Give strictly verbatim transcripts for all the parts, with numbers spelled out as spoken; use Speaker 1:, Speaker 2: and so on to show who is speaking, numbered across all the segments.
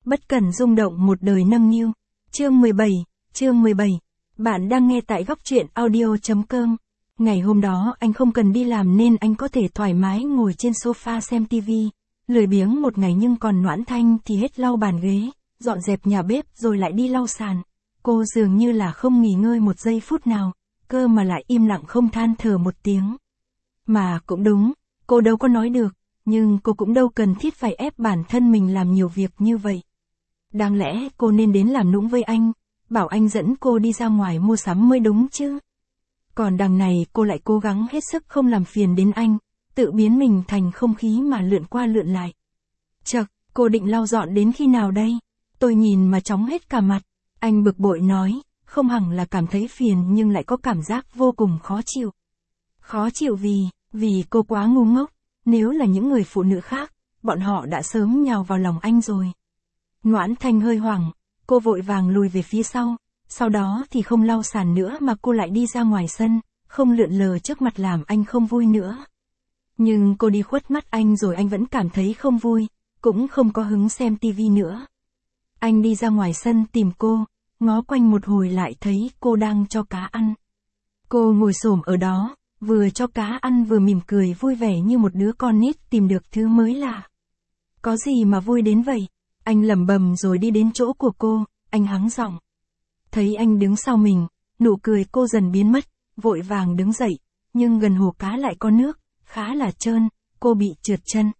Speaker 1: Bất cần rung động một đời nâng niu. Chương mười bảy, chương mười bảy. Bạn đang nghe tại góc truyện audio.com. Ngày hôm đó anh không cần đi làm nên anh có thể thoải mái ngồi trên sofa xem tivi. Lười biếng một ngày nhưng còn Noãn Thanh thì hết lau bàn ghế, dọn dẹp nhà bếp rồi lại đi lau sàn. Cô dường như là không nghỉ ngơi một giây phút nào, cơ mà lại im lặng không than thở một tiếng. Mà cũng đúng, cô đâu có nói được, nhưng cô cũng đâu cần thiết phải ép bản thân mình làm nhiều việc như vậy. Đáng lẽ cô nên đến làm nũng với anh, bảo anh dẫn cô đi ra ngoài mua sắm mới đúng chứ. Còn đằng này cô lại cố gắng hết sức không làm phiền đến anh, tự biến mình thành không khí mà lượn qua lượn lại. Chậc, cô định lau dọn đến khi nào đây? Tôi nhìn mà chóng hết cả mặt. Anh bực bội nói, không hẳn là cảm thấy phiền nhưng lại có cảm giác vô cùng khó chịu. Khó chịu vì, vì cô quá ngu ngốc, nếu là những người phụ nữ khác, bọn họ đã sớm nhào vào lòng anh rồi. Noãn Thanh hơi hoảng, cô vội vàng lùi về phía sau, sau đó thì không lau sàn nữa mà cô lại đi ra ngoài sân, không lượn lờ trước mặt làm anh không vui nữa. Nhưng cô đi khuất mắt anh rồi anh vẫn cảm thấy không vui, cũng không có hứng xem tivi nữa. Anh đi ra ngoài sân tìm cô, ngó quanh một hồi lại thấy cô đang cho cá ăn. Cô ngồi xổm ở đó, vừa cho cá ăn vừa mỉm cười vui vẻ như một đứa con nít tìm được thứ mới lạ. Có gì mà vui đến vậy? Anh lẩm bẩm rồi đi đến chỗ của cô, anh hắng giọng. Thấy anh đứng sau mình, nụ cười cô dần biến mất, vội vàng đứng dậy, nhưng gần hồ cá lại có nước, khá là trơn, cô bị trượt chân.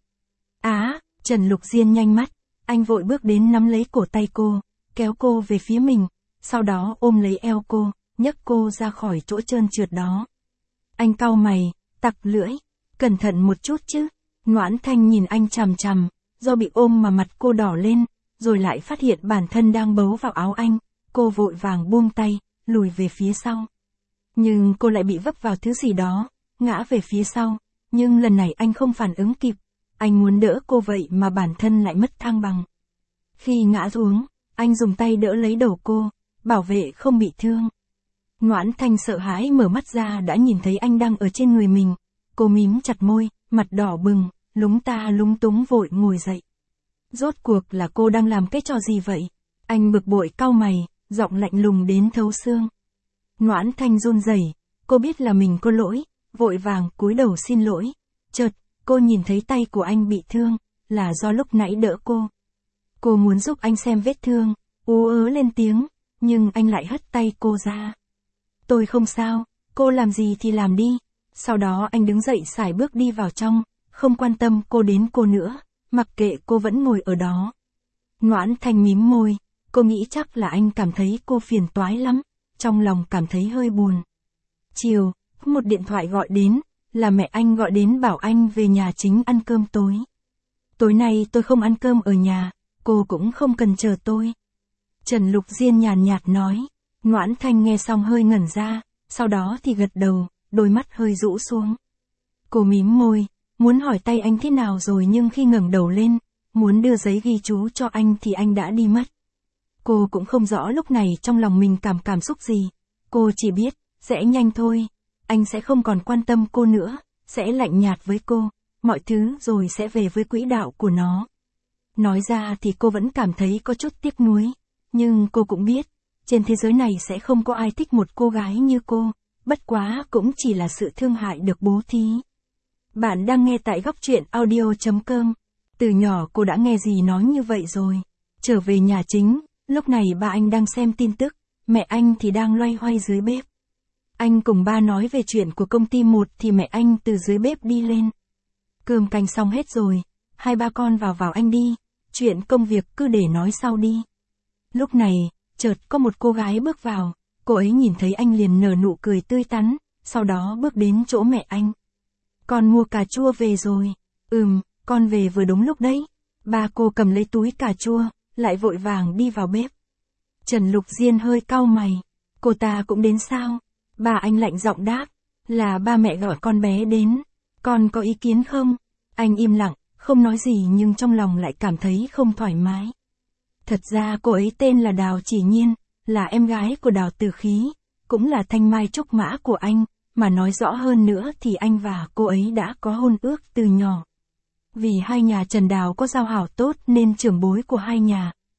Speaker 1: Á, Trần Lục Diên nhanh mắt, anh vội bước đến nắm lấy cổ tay cô, kéo cô về phía mình, sau đó ôm lấy eo cô, nhấc cô ra khỏi chỗ trơn trượt đó. Anh cau mày, tặc lưỡi, cẩn thận một chút chứ. Noãn Thanh nhìn anh chằm chằm, do bị ôm mà mặt cô đỏ lên, rồi lại phát hiện bản thân đang bấu vào áo anh, cô vội vàng buông tay, lùi về phía sau. Nhưng cô lại bị vấp vào thứ gì đó, ngã về phía sau, nhưng lần này anh không phản ứng kịp, anh muốn đỡ cô vậy mà bản thân lại mất thăng bằng. Khi ngã xuống, anh dùng tay đỡ lấy đầu cô, bảo vệ không bị thương. Noãn Thanh sợ hãi mở mắt ra đã nhìn thấy anh đang ở trên người mình, cô mím chặt môi, mặt đỏ bừng, lúng ta lúng túng vội ngồi dậy. Rốt cuộc là cô đang làm cái trò gì vậy? Anh bực bội cau mày, giọng lạnh lùng đến thấu xương. Noãn Thanh run rẩy, cô biết là mình có lỗi, vội vàng cúi đầu xin lỗi. Chợt, cô nhìn thấy tay của anh bị thương, là do lúc nãy đỡ cô. Cô muốn giúp anh xem vết thương, ú ớ lên tiếng, nhưng anh lại hất tay cô ra. Tôi không sao, cô làm gì thì làm đi. Sau đó anh đứng dậy sải bước đi vào trong, không quan tâm cô đến cô nữa, mặc kệ cô vẫn ngồi ở đó. Noãn Thanh mím môi, cô nghĩ chắc là anh cảm thấy cô phiền toái lắm, trong lòng cảm thấy hơi buồn. Chiều, một điện thoại gọi đến, là mẹ anh gọi đến bảo anh về nhà chính ăn cơm tối. Tối nay tôi không ăn cơm ở nhà, cô cũng không cần chờ tôi. Trần Lục Diên nhàn nhạt nói. Noãn Thanh nghe xong hơi ngẩn ra, sau đó thì gật đầu, đôi mắt hơi rũ xuống. Cô mím môi, muốn hỏi tay anh thế nào rồi nhưng khi ngẩng đầu lên, muốn đưa giấy ghi chú cho anh thì anh đã đi mất. Cô cũng không rõ lúc này trong lòng mình cảm cảm xúc gì, cô chỉ biết, sẽ nhanh thôi, anh sẽ không còn quan tâm cô nữa, sẽ lạnh nhạt với cô, mọi thứ rồi sẽ về với quỹ đạo của nó. Nói ra thì cô vẫn cảm thấy có chút tiếc nuối, nhưng cô cũng biết, trên thế giới này sẽ không có ai thích một cô gái như cô, bất quá cũng chỉ là sự thương hại được bố thí. Bạn đang nghe tại góc truyện audio.com. Từ nhỏ cô đã nghe dì nói như vậy rồi. Trở về nhà chính, lúc này ba anh đang xem tin tức, mẹ anh thì đang loay hoay dưới bếp. Anh cùng ba nói về chuyện của công ty một thì mẹ anh từ dưới bếp đi lên. Cơm canh xong hết rồi, hai ba con vào vào anh đi, chuyện công việc cứ để nói sau đi. Lúc này, chợt có một cô gái bước vào, cô ấy nhìn thấy anh liền nở nụ cười tươi tắn, sau đó bước đến chỗ mẹ anh. Con mua cà chua về rồi. Ừm, con về vừa đúng lúc đấy. Ba cô cầm lấy túi cà chua, lại vội vàng đi vào bếp. Trần Lục Diên hơi cau mày. Cô ta cũng đến sao? Ba anh lạnh giọng đáp, là ba mẹ gọi con bé đến. Con có ý kiến không? Anh im lặng, không nói gì nhưng trong lòng lại cảm thấy không thoải mái. Thật ra cô ấy tên là Đào Chỉ Nhiên, là em gái của Đào Tử Khí, cũng là thanh mai trúc mã của anh, mà nói rõ hơn nữa thì anh và cô ấy đã có hôn ước từ nhỏ. Vì hai nhà Trần Đào có giao hảo tốt nên trưởng bối của hai nhà,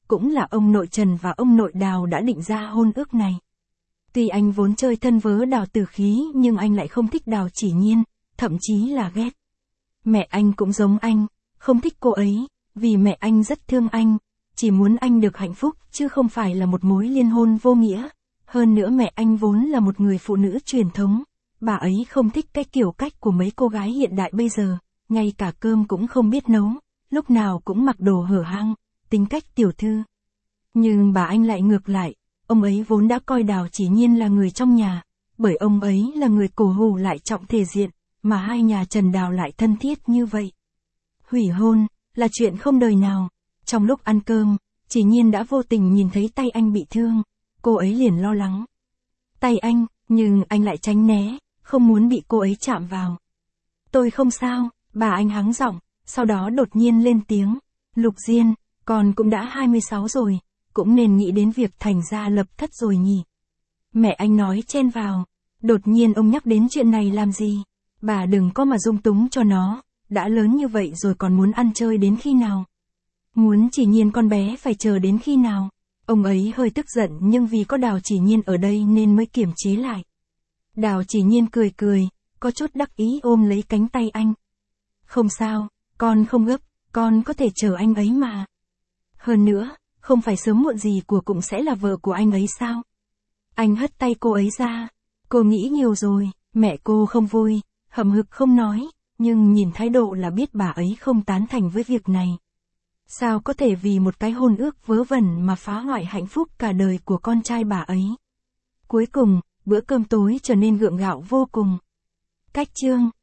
Speaker 1: cũng là ông nội Trần và ông nội Đào đã định ra hôn ước này. Tuy anh vốn chơi thân vớ Đào Tử Khí nhưng anh lại không thích Đào Chỉ Nhiên, thậm chí là ghét. Mẹ anh cũng giống anh, không thích cô ấy, vì mẹ anh rất thương anh, chỉ muốn anh được hạnh phúc chứ không phải là một mối liên hôn vô nghĩa. Hơn nữa mẹ anh vốn là một người phụ nữ truyền thống, bà ấy không thích cái kiểu cách của mấy cô gái hiện đại bây giờ, ngay cả cơm cũng không biết nấu, lúc nào cũng mặc đồ hở hang, tính cách tiểu thư. Nhưng bà anh lại ngược lại, ông ấy vốn đã coi Đào Chỉ Nhiên là người trong nhà, bởi ông ấy là người cổ hủ lại trọng thể diện, mà hai nhà Trần Đào lại thân thiết như vậy. Hủy hôn, là chuyện không đời nào. Trong lúc ăn cơm, Chỉ Nhiên đã vô tình nhìn thấy tay anh bị thương, cô ấy liền lo lắng. Tay anh, nhưng anh lại tránh né, không muốn bị cô ấy chạm vào. Tôi không sao, bà anh hắng giọng, sau đó đột nhiên lên tiếng. Lục Diên, con cũng đã hai mươi sáu rồi, cũng nên nghĩ đến việc thành gia lập thất rồi nhỉ. Mẹ anh nói chen vào, đột nhiên ông nhắc đến chuyện này làm gì? Bà đừng có mà dung túng cho nó, đã lớn như vậy rồi còn muốn ăn chơi đến khi nào? Muốn Chỉ Nhiên con bé phải chờ đến khi nào? Ông ấy hơi tức giận nhưng vì có Đào Chỉ Nhiên ở đây nên mới kiềm chế lại. Đào Chỉ Nhiên cười cười, có chút đắc ý ôm lấy cánh tay anh. Không sao, con không gấp, con có thể chờ anh ấy mà. Hơn nữa, không phải sớm muộn gì của cũng sẽ là vợ của anh ấy sao? Anh hất tay cô ấy ra. Cô nghĩ nhiều rồi, mẹ cô không vui, hậm hực không nói, nhưng nhìn thái độ là biết bà ấy không tán thành với việc này. Sao có thể vì một cái hôn ước vớ vẩn mà phá hoại hạnh phúc cả đời của con trai bà ấy? Cuối cùng, bữa cơm tối trở nên gượng gạo vô cùng. Cách chương